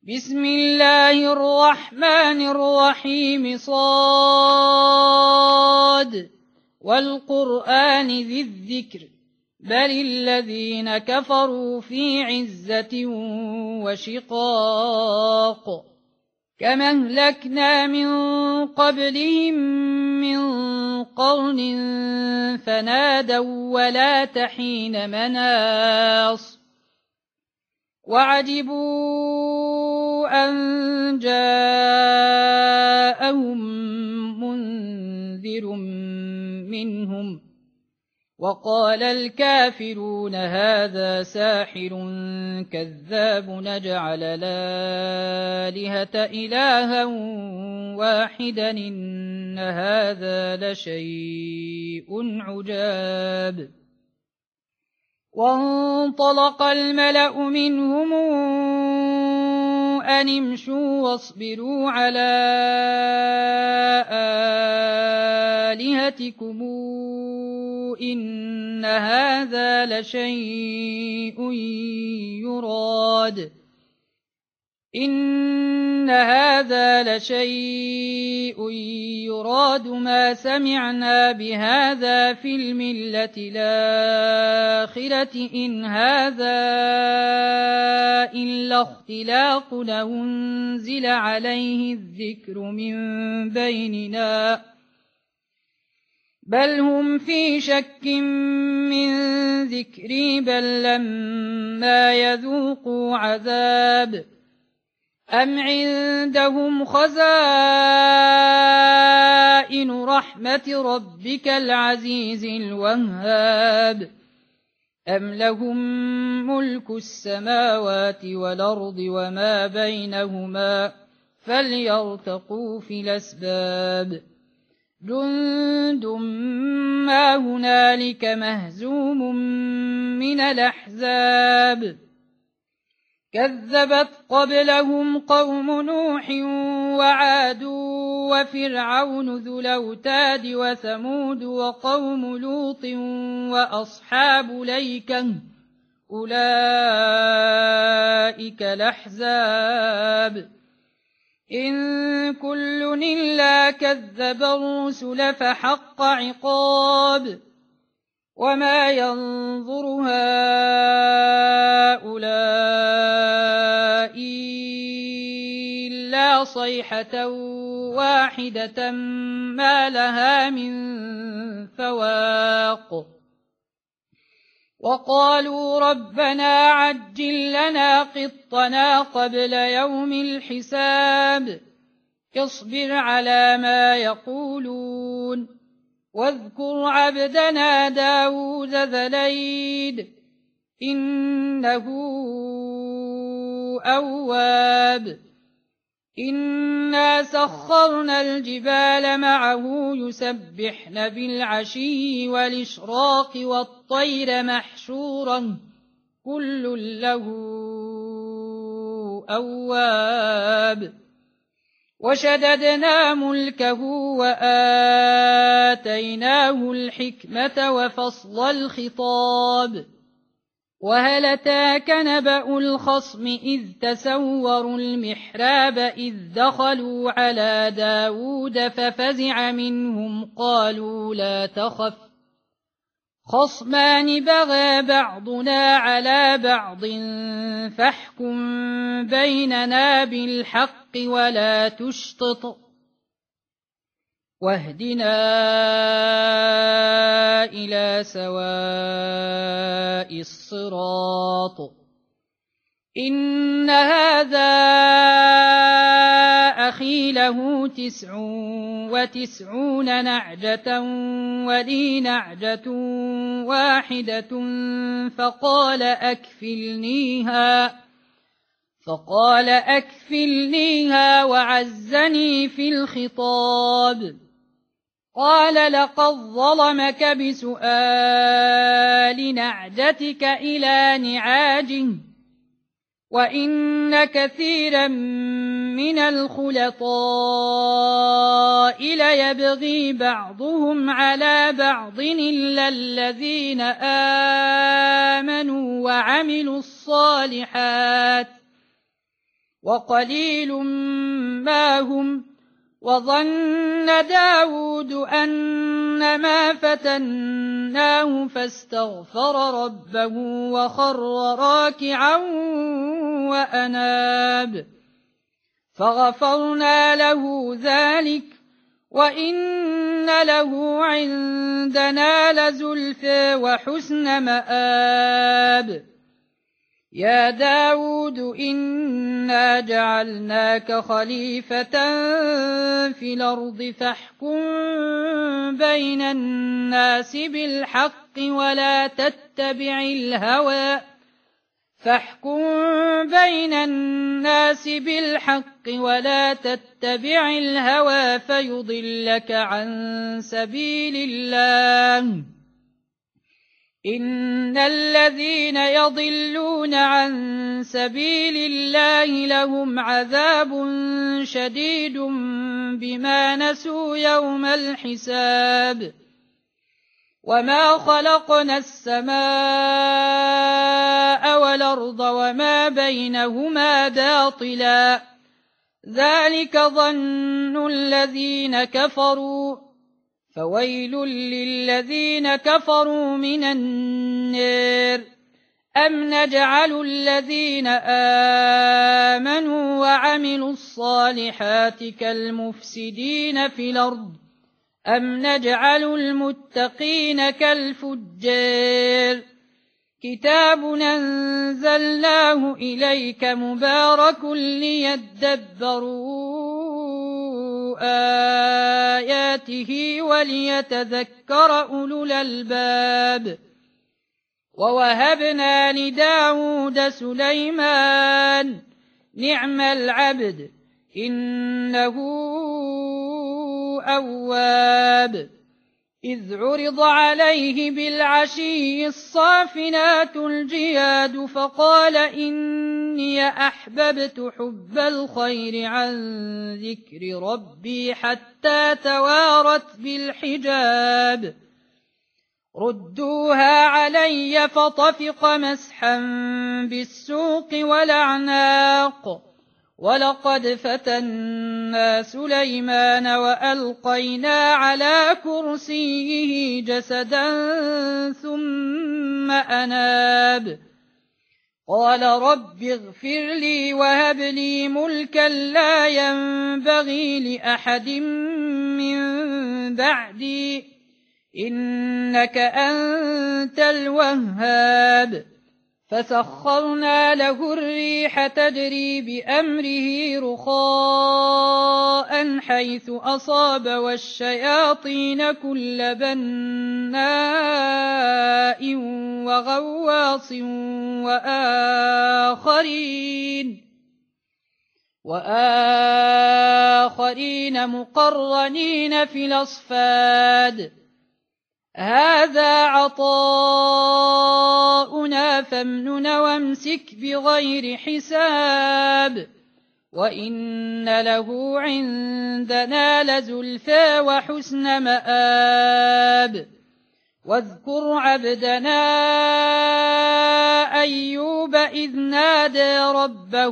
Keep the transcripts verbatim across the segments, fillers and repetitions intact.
بسم الله الرحمن الرحيم صاد والقرآن ذي الذكر بل الذين كفروا في عزة وشقاق كما أهلكنا من قبلهم من قرن فنادوا ولا تحين مناص وعجبوا أن جاءهم منذر منهم وقال الكافرون هذا ساحر كذاب نجعل الآلهة إلها واحدا إن هذا لشيء عجاب وانطلق الملأ منهم أن امشوا واصبروا على آلهتكم إن هذا لشيء يراد إن هذا لشيء يراد ما سمعنا بهذا في الملة الآخرة إن هذا إلا اختلاق أنزل عليه الذكر من بيننا بل هم في شك من ذكري بل لما يذوقوا عذاب أم عندهم خزائن رحمة ربك العزيز الوهاب أم لهم ملك السماوات والأرض وما بينهما فليرتقوا في الأسباب جند ما هنالك مهزوم من الأحزاب كذبت قبلهم قوم نوح وعاد وفرعون ذو الأوتاد وثمود وقوم لوط وأصحاب الأيكة أولئك الأحزاب إن كل إلا كذب الرسل فحق عقاب وما ينظر هؤلاء إلا صيحة واحدة ما لها من فواق وقالوا ربنا عجل لنا قطنا قبل يوم الحساب اصبر على ما يقولون واذكر عبدنا داود ذا الأيد إنه أواب إنا سخرنا الجبال معه يسبحن بالعشي والإشراق والطير محشورا كل له أواب وشددنا ملكه وآتيناه الحكمة وفصل الخطاب وهل أتاك نبأ الخصم إذ تسوروا المحراب إذ دخلوا على داود ففزع منهم قالوا لا تخف خصمان بغى بعضنا على بعض فاحكم بيننا بالحق ولا تشطط واهدنا إلى سواء الصراط إن هذا أخي له تسع وتسعون نعجة ولي نعجة واحدة فقال أكفلنيها فقال أكفلنيها وعزني في الخطاب قال لقد ظلمك بسؤال نعجتك إلى نعاجه وإن كثيرا من الخلطاء ليبغي بعضهم على بعض إلا الذين آمنوا وعملوا الصالحات وقليل ما هم. وظن داود أنما فتناه فاستغفر ربه وخر راكعا وأناب فغفرنا له ذلك وإن له عندنا لزلفى وحسن مآب. يا داود إنا جعلناك خليفة في الأرض فاحكم بين الناس بالحق ولا تتبع الهوى فاحكم بين الناس بالحق ولا تتبع الهوى فيضلك عن سبيل الله. إن الذين يضلون عن سبيل الله لهم عذاب شديد بما نسوا يوم الحساب. وما خلقنا السماء والأرض وما بينهما باطلا ذلك ظن الذين كفروا فويل للذين كفروا من النار. أم نجعل الذين آمنوا وعملوا الصالحات كالمفسدين في الأرض أم نجعل المتقين كالفجار. كتاب أنزلناه إليك مبارك ليدبروا آياته وليتذكر أولو الألباب. ووهبنا لداود سليمان نعم العبد إنه أواب. إذ عرض عليه بالعشي الصافنات الجياد فقال إني أحببت حب الخير عن ذكر ربي حتى توارت بالحجاب. ردوها علي فطفق مسحا بالسوق والأعناق. ولقد فتنا سليمان وألقينا على كرسيه جسدا ثم أناب قال رب اغفر لي وهب لي ملكا لا ينبغي لأحد من بعدي إنك أنت الوهاب. فسخرنا له الريح تجري بأمره رخاء حيث أصاب والشياطين كل بناء وغواص وآخرين وآخرين مقرنين في الأصفاد. هذا عطاؤنا فامنن وامسك بغير حساب. وإن له عندنا لزلفى وحسن مآب. واذكر عبدنا أيوب إذ نادى ربه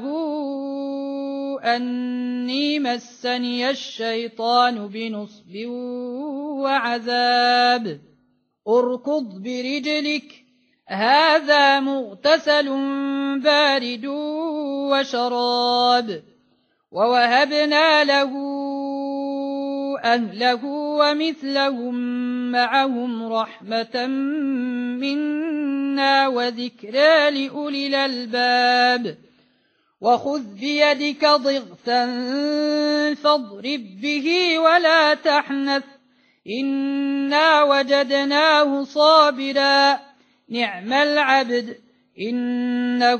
أني مسني الشيطان بنصب وعذاب. اركض برجلك هذا مغتسل بارد وشراب. ووهبنا له أهله ومثلهم معهم رحمة منا وذكرى لأولي الألباب. وخذ بيدك ضغثا فاضرب به ولا تحنث إنا وجدناه صابرا نعم العبد إنه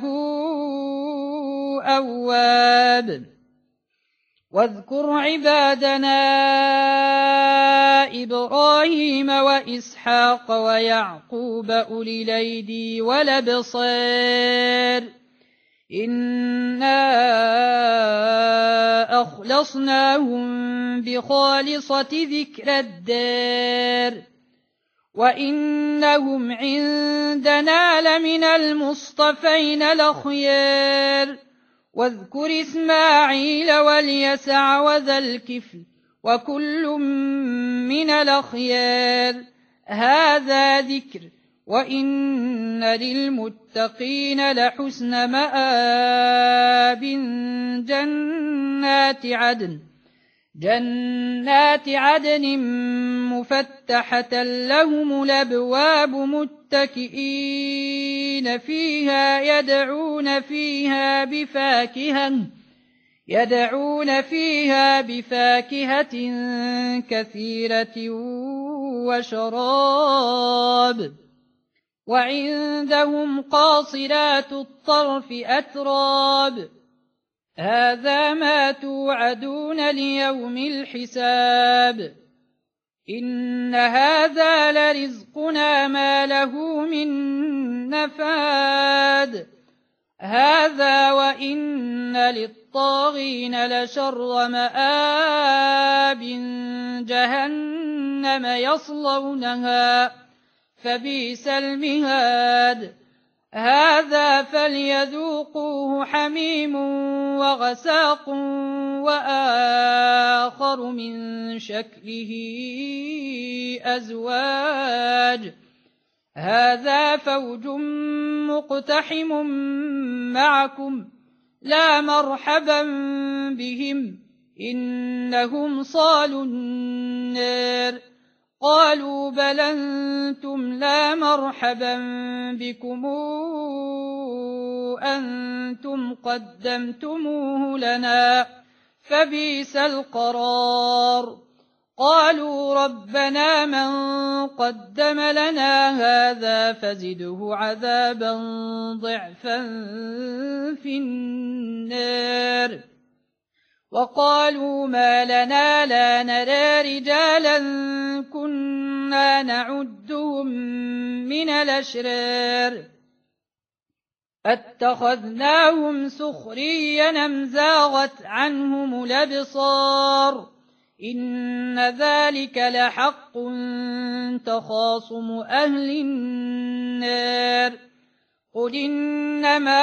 أواب. واذكر عبادنا إبراهيم وإسحاق ويعقوب أولي الأيدي والأبصار إنا أخلصناهم بخالصة ذكر الدار وإنهم عندنا لمن المصطفين الأخيار. واذكر إسماعيل واليسع وذا الكفل وكل من الأخيار هذا ذكر وإن للمتقين لحسن مآب جنات عدن جنات عدن مفتحة لهم الأبواب متكئين فيها يدعون فيها بفاكهة يدعون فيها بفاكهة كثيرة وشراب وعندهم قاصرات الطرف أتراب هذا ما توعدون ليوم الحساب إن هذا لرزقنا ما له من نفاد هذا وإن للطاغين لشر مآب جهنم يصلونها فبئس المهاد هذا فليذوقوه حميم وغساق وآخر من شكله أزواج هذا فوج مقتحم معكم لا مرحبا بهم إنهم صالوا النار قالوا بل أنتم لا مرحبا بكم أنتم قدمتموه لنا فبئس القرار قالوا ربنا من قدم لنا هذا فزده عذابا ضعفا في النار وقالوا ما لنا لا نرى رجالا كنا نعدهم من الأشرار اتخذناهم سخريا أم زاغت عنهم الأبصار إن ذلك لحق تخاصم أهل النار قل إنما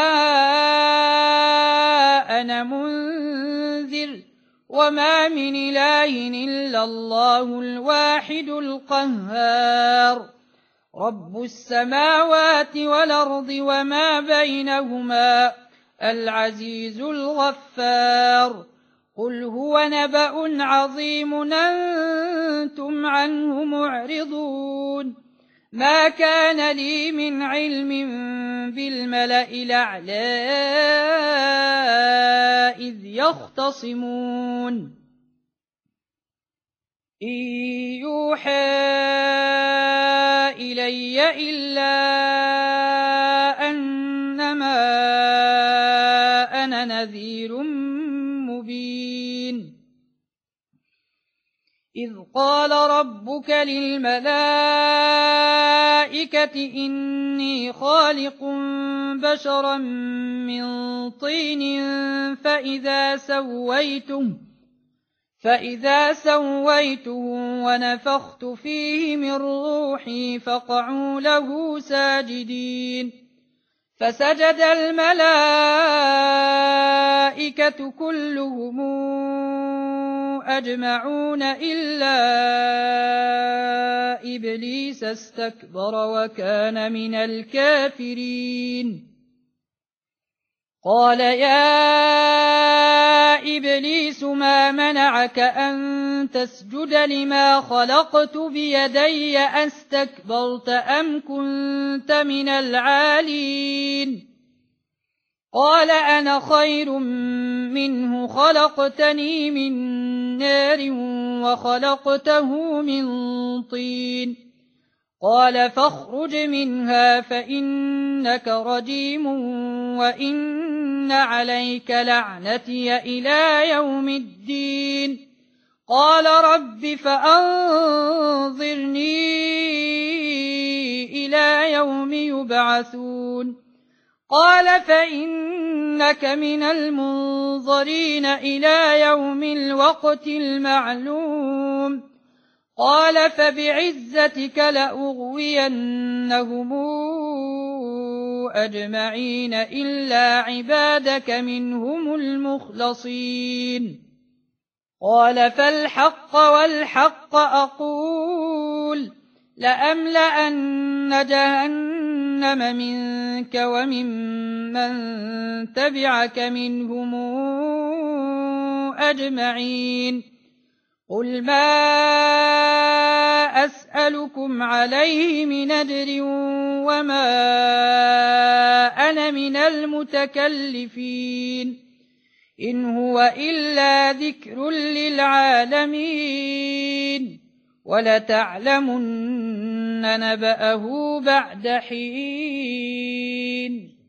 أنا منذر وما من إله إلا الله الواحد القهار رب السماوات والأرض وما بينهما العزيز الغفار قل هو نبأ عظيم أنتم عنه معرضون ما كان لي من علم بالملأ الأعلى إذ يختصمون إن يوحى إلي إلا أنما أنا نذير مبين إذ قال ربك للملائكة إني خالق بشرا من طين فإذا سويته فإذا سويته ونفخت فيه من روحي فقعوا له ساجدين فسجد الملائكة كلهم أجمعون إلا إبليس استكبر وكان من الكافرين قال يا إبليس ما منعك أن تسجد لما خلقت بيدي أستكبرت أم كنت من العالين قال أنا خير منه خلقتني من نار وخلقته من طين قال فاخرج منها فإنك رجيم وإن عليك لعنتي إلى يوم الدين قال رب فأنظرني إلى يوم يبعثون قال فإنك من المنظرين إلى يوم الوقت المعلوم قال فبعزتك لأغوينهم أجمعين إلا عبادك منهم المخلصين قال فالحق والحق أقول لأملأن جهنم منك وممن تبعك منهم أجمعين قل ما أسألكم عليه من أجر وما أنا من المتكلفين إن هو إلا ذكر للعالمين ولتعلمن نبأه بعد حين